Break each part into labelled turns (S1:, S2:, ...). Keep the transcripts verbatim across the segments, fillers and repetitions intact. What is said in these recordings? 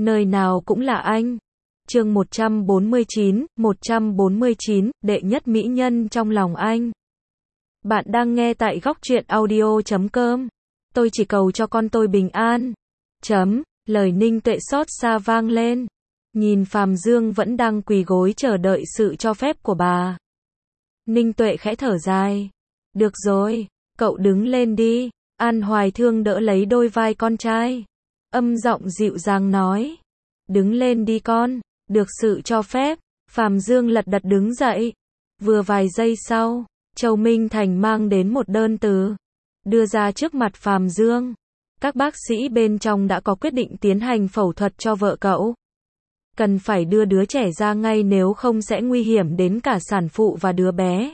S1: Nơi nào cũng là anh. Chương một trăm bốn mươi chín, một trăm bốn mươi chín, đệ nhất mỹ nhân trong lòng anh. Bạn đang nghe tại góc truyện audio chấm com. Tôi chỉ cầu cho con tôi bình an. Chấm, lời Ninh Tuệ xót xa vang lên. Nhìn Phàm Dương vẫn đang quỳ gối chờ đợi sự cho phép của bà. Ninh Tuệ khẽ thở dài. Được rồi, cậu đứng lên đi. An Hoài Thương đỡ lấy đôi vai con trai. Âm giọng dịu dàng nói. Đứng lên đi con. Được sự cho phép, Phàm Dương lật đật đứng dậy. Vừa vài giây sau, Châu Minh Thành mang đến một đơn từ, đưa ra trước mặt Phàm Dương. Các bác sĩ bên trong đã có quyết định tiến hành phẫu thuật cho vợ cậu. Cần phải đưa đứa trẻ ra ngay nếu không sẽ nguy hiểm đến cả sản phụ và đứa bé.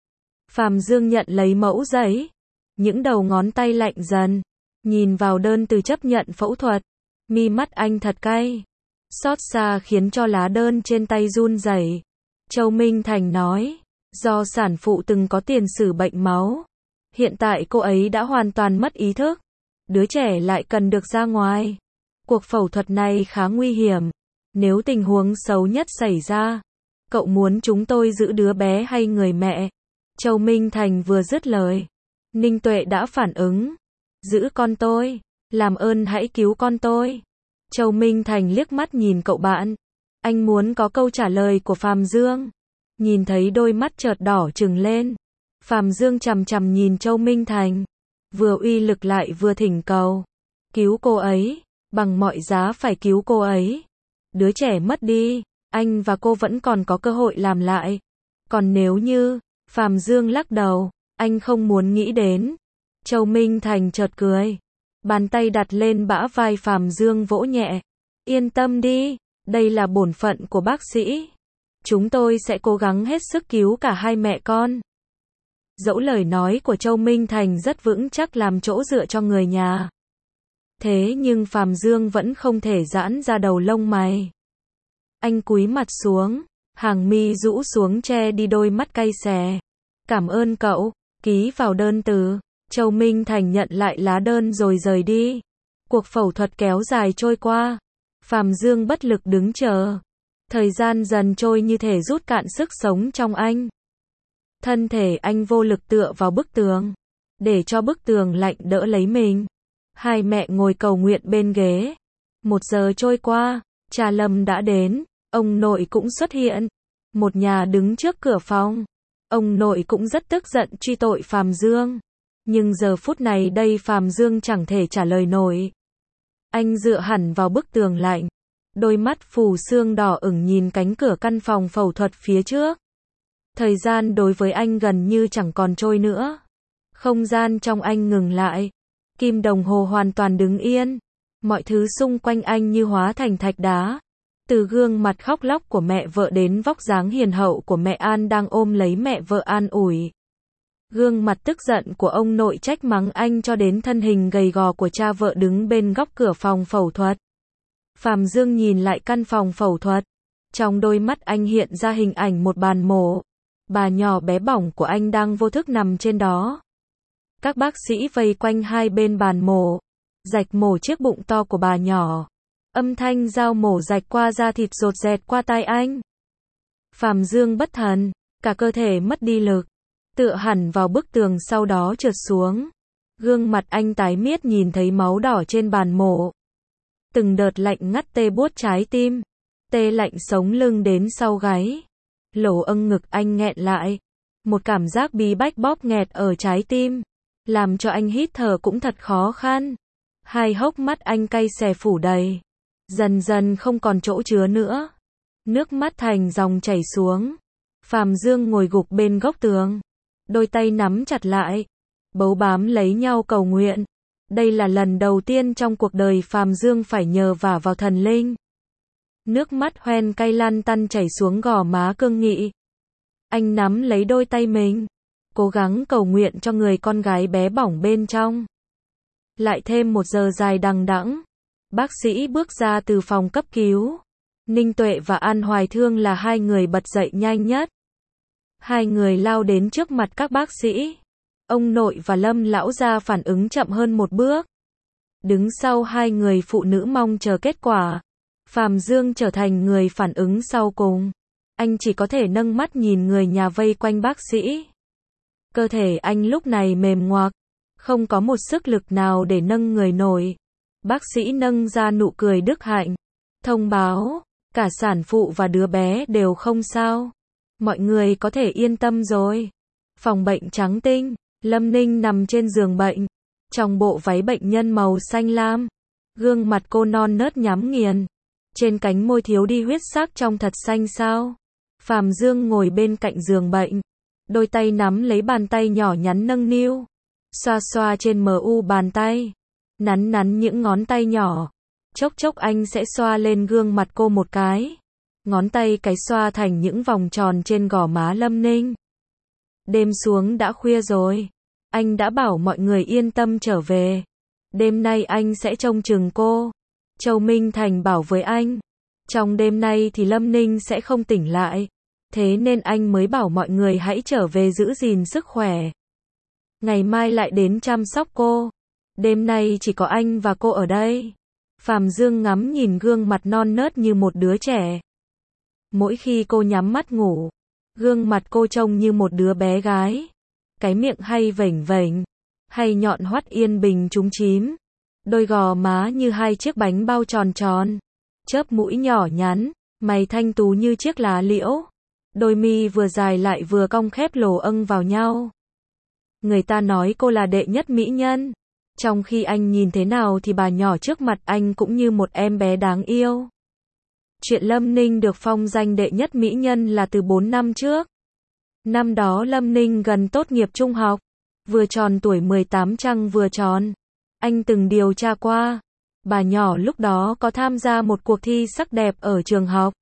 S1: Phàm Dương nhận lấy mẫu giấy. Những đầu ngón tay lạnh dần. Nhìn vào đơn từ chấp nhận phẫu thuật. Mi mắt anh thật cay. Xót xa khiến cho lá đơn trên tay run rẩy. Châu Minh Thành nói. Do sản phụ từng có tiền sử bệnh máu. Hiện tại cô ấy đã hoàn toàn mất ý thức. Đứa trẻ lại cần được ra ngoài. Cuộc phẫu thuật này khá nguy hiểm. Nếu tình huống xấu nhất xảy ra, cậu muốn chúng tôi giữ đứa bé hay người mẹ? Châu Minh Thành vừa dứt lời, Ninh Tuệ đã phản ứng. Giữ con tôi, làm ơn hãy cứu con tôi. Châu Minh Thành liếc mắt nhìn cậu bạn. Anh muốn có câu trả lời của Phàm Dương. Nhìn thấy đôi mắt chợt đỏ trừng lên. Phàm Dương chằm chằm nhìn Châu Minh Thành. Vừa uy lực lại vừa thỉnh cầu. Cứu cô ấy, bằng mọi giá phải cứu cô ấy. Đứa trẻ mất đi, anh và cô vẫn còn có cơ hội làm lại. Còn nếu như, Phàm Dương lắc đầu, anh không muốn nghĩ đến. Châu Minh Thành chợt cười. Bàn tay đặt lên bả vai Phàm Dương vỗ nhẹ. Yên tâm đi, đây là bổn phận của bác sĩ. Chúng tôi sẽ cố gắng hết sức cứu cả hai mẹ con. Dẫu lời nói của Châu Minh Thành rất vững chắc làm chỗ dựa cho người nhà. Thế nhưng Phàm Dương vẫn không thể giãn ra đầu lông mày. Anh cúi mặt xuống, hàng mi rũ xuống che đi đôi mắt cay xè. Cảm ơn cậu, ký vào đơn từ. Châu Minh Thành nhận lại lá đơn rồi rời đi. Cuộc phẫu thuật kéo dài trôi qua. Phàm Dương bất lực đứng chờ. Thời gian dần trôi như thể rút cạn sức sống trong anh. Thân thể anh vô lực tựa vào bức tường. Để cho bức tường lạnh đỡ lấy mình. Hai mẹ ngồi cầu nguyện bên ghế. Một giờ trôi qua, cha Lâm đã đến. Ông nội cũng xuất hiện. Một nhà đứng trước cửa phòng. Ông nội cũng rất tức giận truy tội Phàm Dương. Nhưng giờ phút này đây Phàm Dương chẳng thể trả lời nổi. Anh dựa hẳn vào bức tường lạnh. Đôi mắt phù sương đỏ ửng nhìn cánh cửa căn phòng phẫu thuật phía trước. Thời gian đối với anh gần như chẳng còn trôi nữa. Không gian trong anh ngừng lại. Kim đồng hồ hoàn toàn đứng yên. Mọi thứ xung quanh anh như hóa thành thạch đá. Từ gương mặt khóc lóc của mẹ vợ đến vóc dáng hiền hậu của mẹ An đang ôm lấy mẹ vợ an ủi. Gương mặt tức giận của ông nội trách mắng anh cho đến thân hình gầy gò của cha vợ đứng bên góc cửa phòng phẫu thuật. Phàm Dương nhìn lại căn phòng phẫu thuật. Trong đôi mắt anh hiện ra hình ảnh một bàn mổ. Bà nhỏ bé bỏng của anh đang vô thức nằm trên đó. Các bác sĩ vây quanh hai bên bàn mổ. Rạch mổ chiếc bụng to của bà nhỏ. Âm thanh dao mổ rạch qua da thịt rột rẹt qua tai anh. Phàm Dương bất thần, cả cơ thể mất đi lực. Tựa hẳn vào bức tường sau đó trượt xuống. Gương mặt anh tái miết nhìn thấy máu đỏ trên bàn mổ. Từng đợt lạnh ngắt tê buốt trái tim. Tê lạnh sống lưng đến sau gáy. Lỗ âng ngực anh nghẹn lại. Một cảm giác bí bách bóp nghẹt ở trái tim. Làm cho anh hít thở cũng thật khó khăn. Hai hốc mắt anh cay xè phủ đầy. Dần dần không còn chỗ chứa nữa. Nước mắt thành dòng chảy xuống. Phàm Dương ngồi gục bên góc tường. Đôi tay nắm chặt lại. Bấu bám lấy nhau cầu nguyện. Đây là lần đầu tiên trong cuộc đời Phàm Dương phải nhờ vả vào thần linh. Nước mắt hoen cay lăn tăn chảy xuống gò má cương nghị. Anh nắm lấy đôi tay mình. Cố gắng cầu nguyện cho người con gái bé bỏng bên trong. Lại thêm một giờ dài đằng đẵng. Bác sĩ bước ra từ phòng cấp cứu. Ninh Tuệ và An Hoài Thương là hai người bật dậy nhanh nhất. Hai người lao đến trước mặt các bác sĩ. Ông nội và Lâm lão gia phản ứng chậm hơn một bước. Đứng sau hai người phụ nữ mong chờ kết quả. Phàm Dương trở thành người phản ứng sau cùng. Anh chỉ có thể nâng mắt nhìn người nhà vây quanh bác sĩ. Cơ thể anh lúc này mềm ngoạc, không có một sức lực nào để nâng người nổi. Bác sĩ nâng ra nụ cười đức hạnh, thông báo, cả sản phụ và đứa bé đều không sao. Mọi người có thể yên tâm rồi. Phòng bệnh trắng tinh, Lâm Ninh nằm trên giường bệnh, trong bộ váy bệnh nhân màu xanh lam. Gương mặt cô non nớt nhắm nghiền, trên cánh môi thiếu đi huyết sắc trong thật xanh xao. Phàm Dương ngồi bên cạnh giường bệnh, đôi tay nắm lấy bàn tay nhỏ nhắn nâng niu, xoa xoa trên mờ u bàn tay, nắn nắn những ngón tay nhỏ. Chốc chốc anh sẽ xoa lên gương mặt cô một cái, ngón tay cái xoa thành những vòng tròn trên gò má Lâm Ninh. Đêm xuống đã khuya rồi, anh đã bảo mọi người yên tâm trở về. Đêm nay anh sẽ trông chừng cô. Châu Minh Thành bảo với anh, trong đêm nay thì Lâm Ninh sẽ không tỉnh lại. Thế nên anh mới bảo mọi người hãy trở về giữ gìn sức khỏe. Ngày mai lại đến chăm sóc cô. Đêm nay chỉ có anh và cô ở đây. Phàm Dương ngắm nhìn gương mặt non nớt như một đứa trẻ. Mỗi khi cô nhắm mắt ngủ, gương mặt cô trông như một đứa bé gái. Cái miệng hay vểnh vểnh, hay nhọn hoắt yên bình trúng chím. Đôi gò má như hai chiếc bánh bao tròn tròn. Chớp mũi nhỏ nhắn, mày thanh tú như chiếc lá liễu. Đôi mi vừa dài lại vừa cong khép lồ âng vào nhau. Người ta nói cô là đệ nhất mỹ nhân. Trong khi anh nhìn thế nào thì bà nhỏ trước mặt anh cũng như một em bé đáng yêu. Chuyện Lâm Ninh được phong danh đệ nhất mỹ nhân là từ bốn năm trước. Năm đó Lâm Ninh gần tốt nghiệp trung học, vừa tròn tuổi mười tám trăng vừa tròn. Anh từng điều tra qua, bà nhỏ lúc đó có tham gia một cuộc thi sắc đẹp ở trường học.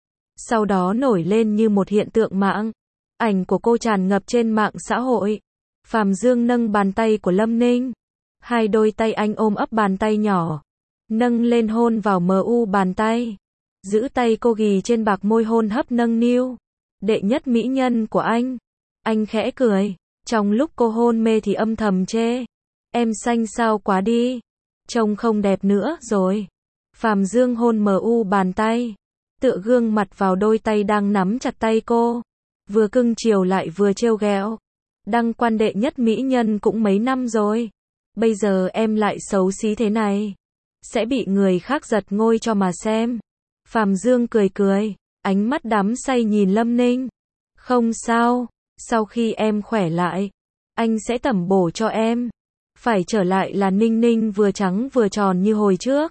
S1: Sau đó nổi lên như một hiện tượng mạng. Ảnh của cô tràn ngập trên mạng xã hội. Phàm Dương nâng bàn tay của Lâm Ninh. Hai đôi tay anh ôm ấp bàn tay nhỏ, nâng lên hôn vào mờ u bàn tay. Giữ tay cô ghì trên bạc môi hôn hấp nâng niu. Đệ nhất mỹ nhân của anh. Anh khẽ cười. Trong lúc cô hôn mê thì âm thầm chê. Em xanh xao quá đi. Trông không đẹp nữa rồi. Phàm Dương hôn mờ u bàn tay, tựa gương mặt vào đôi tay đang nắm chặt tay cô. Vừa cưng chiều lại vừa trêu ghẹo. Đăng quan đệ nhất mỹ nhân cũng mấy năm rồi. Bây giờ em lại xấu xí thế này. Sẽ bị người khác giật ngôi cho mà xem. Phàm Dương cười cười, ánh mắt đắm say nhìn Lâm Ninh. Không sao, sau khi em khỏe lại, anh sẽ tẩm bổ cho em. Phải trở lại là Ninh Ninh vừa trắng vừa tròn như hồi trước.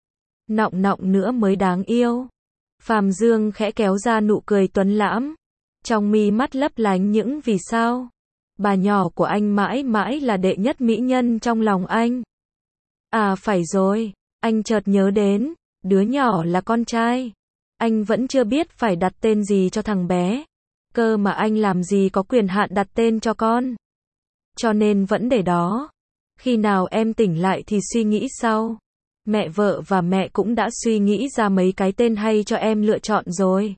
S1: Nọng nọng nữa mới đáng yêu. Phàm Dương khẽ kéo ra nụ cười tuấn lãm. Trong mi mắt lấp lánh những vì sao. Bà nhỏ của anh mãi mãi là đệ nhất mỹ nhân trong lòng anh. À phải rồi, anh chợt nhớ đến, đứa nhỏ là con trai. Anh vẫn chưa biết phải đặt tên gì cho thằng bé. Cơ mà anh làm gì có quyền hạn đặt tên cho con. Cho nên vẫn để đó. Khi nào em tỉnh lại thì suy nghĩ sau. Mẹ vợ và mẹ cũng đã suy nghĩ ra mấy cái tên hay cho em lựa chọn rồi.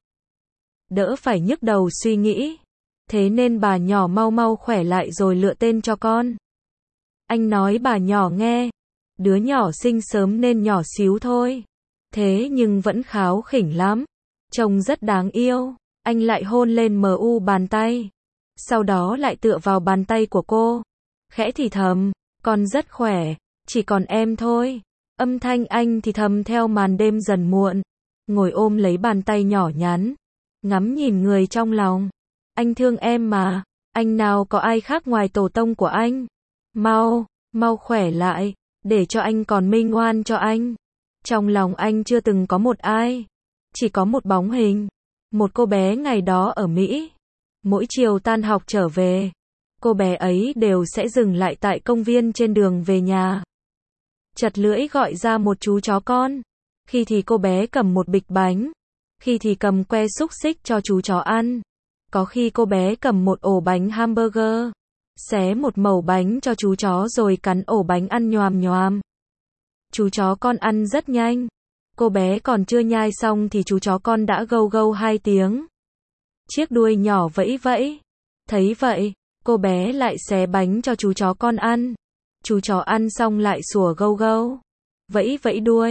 S1: Đỡ phải nhức đầu suy nghĩ. Thế nên bà nhỏ mau mau khỏe lại rồi lựa tên cho con. Anh nói bà nhỏ nghe. Đứa nhỏ sinh sớm nên nhỏ xíu thôi. Thế nhưng vẫn kháo khỉnh lắm. Trông rất đáng yêu. Anh lại hôn lên mờ u bàn tay. Sau đó lại tựa vào bàn tay của cô. Khẽ thì thầm, con rất khỏe, chỉ còn em thôi. Âm thanh anh thì thầm theo màn đêm dần muộn. Ngồi ôm lấy bàn tay nhỏ nhắn. Ngắm nhìn người trong lòng. Anh thương em mà. Anh nào có ai khác ngoài tổ tông của anh. Mau, mau khỏe lại. Để cho anh còn minh oan cho anh. Trong lòng anh chưa từng có một ai. Chỉ có một bóng hình. Một cô bé ngày đó ở Mỹ. Mỗi chiều tan học trở về, cô bé ấy đều sẽ dừng lại tại công viên trên đường về nhà. Chật lưỡi gọi ra một chú chó con. Khi thì cô bé cầm một bịch bánh. Khi thì cầm que xúc xích cho chú chó ăn. Có khi cô bé cầm một ổ bánh hamburger. Xé một mẩu bánh cho chú chó rồi cắn ổ bánh ăn nhoàm nhoàm. Chú chó con ăn rất nhanh. Cô bé còn chưa nhai xong thì chú chó con đã gâu gâu hai tiếng. Chiếc đuôi nhỏ vẫy vẫy. Thấy vậy, cô bé lại xé bánh cho chú chó con ăn. Chú chó ăn xong lại sủa gâu gâu. Vẫy vẫy đuôi.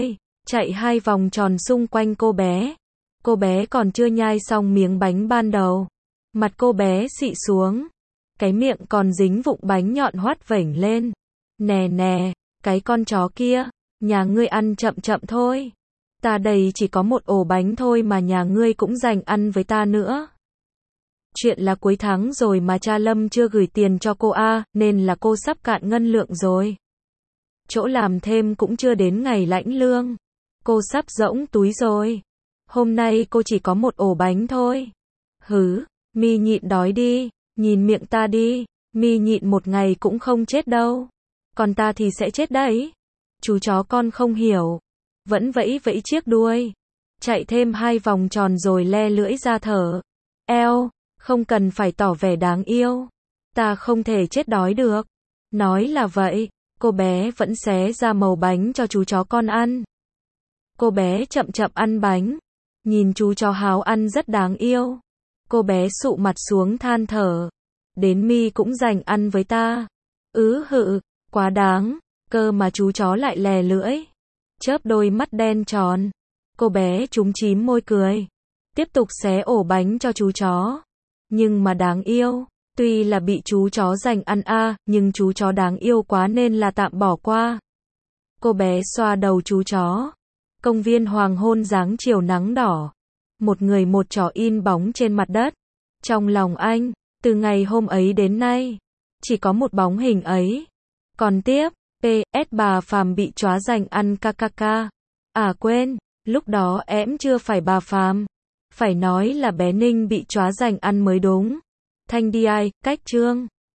S1: chạy hai vòng tròn xung quanh cô bé. Cô bé còn chưa nhai xong miếng bánh ban đầu. Mặt cô bé xị xuống. Cái miệng còn dính vụng bánh nhọn hoắt vểnh lên. Nè nè, cái con chó kia, nhà ngươi ăn chậm chậm thôi. Ta đây chỉ có một ổ bánh thôi mà nhà ngươi cũng dành ăn với ta nữa. Chuyện là cuối tháng rồi mà cha Lâm chưa gửi tiền cho cô a, nên là cô sắp cạn ngân lượng rồi. Chỗ làm thêm cũng chưa đến ngày lãnh lương. Cô sắp rỗng túi rồi. Hôm nay cô chỉ có một ổ bánh thôi. Hứ, mi nhịn đói đi, nhìn miệng ta đi, mi nhịn một ngày cũng không chết đâu. Còn ta thì sẽ chết đấy. Chú chó con không hiểu. Vẫn vẫy vẫy chiếc đuôi. Chạy thêm hai vòng tròn rồi le lưỡi ra thở. Eo, không cần phải tỏ vẻ đáng yêu. Ta không thể chết đói được. Nói là vậy, cô bé vẫn xé ra màu bánh cho chú chó con ăn. Cô bé chậm chậm ăn bánh. Nhìn chú chó háo ăn rất đáng yêu. Cô bé sụ mặt xuống than thở. Đến mi cũng dành ăn với ta. Ứ hự, quá đáng. Cơ mà chú chó lại lè lưỡi. Chớp đôi mắt đen tròn. Cô bé chúm chím môi cười. Tiếp tục xé ổ bánh cho chú chó. Nhưng mà đáng yêu. Tuy là bị chú chó dành ăn a, nhưng chú chó đáng yêu quá nên là tạm bỏ qua. Cô bé xoa đầu chú chó. Công viên hoàng hôn dáng chiều nắng đỏ. Một người một chó in bóng trên mặt đất. Trong lòng anh, từ ngày hôm ấy đến nay, chỉ có một bóng hình ấy. Còn tiếp, pê ét bà Phàm bị chó dành ăn kkk. À quên, lúc đó em chưa phải bà Phàm. Phải nói là bé Ninh bị chó dành ăn mới đúng. Thanh đi ai, cách chương.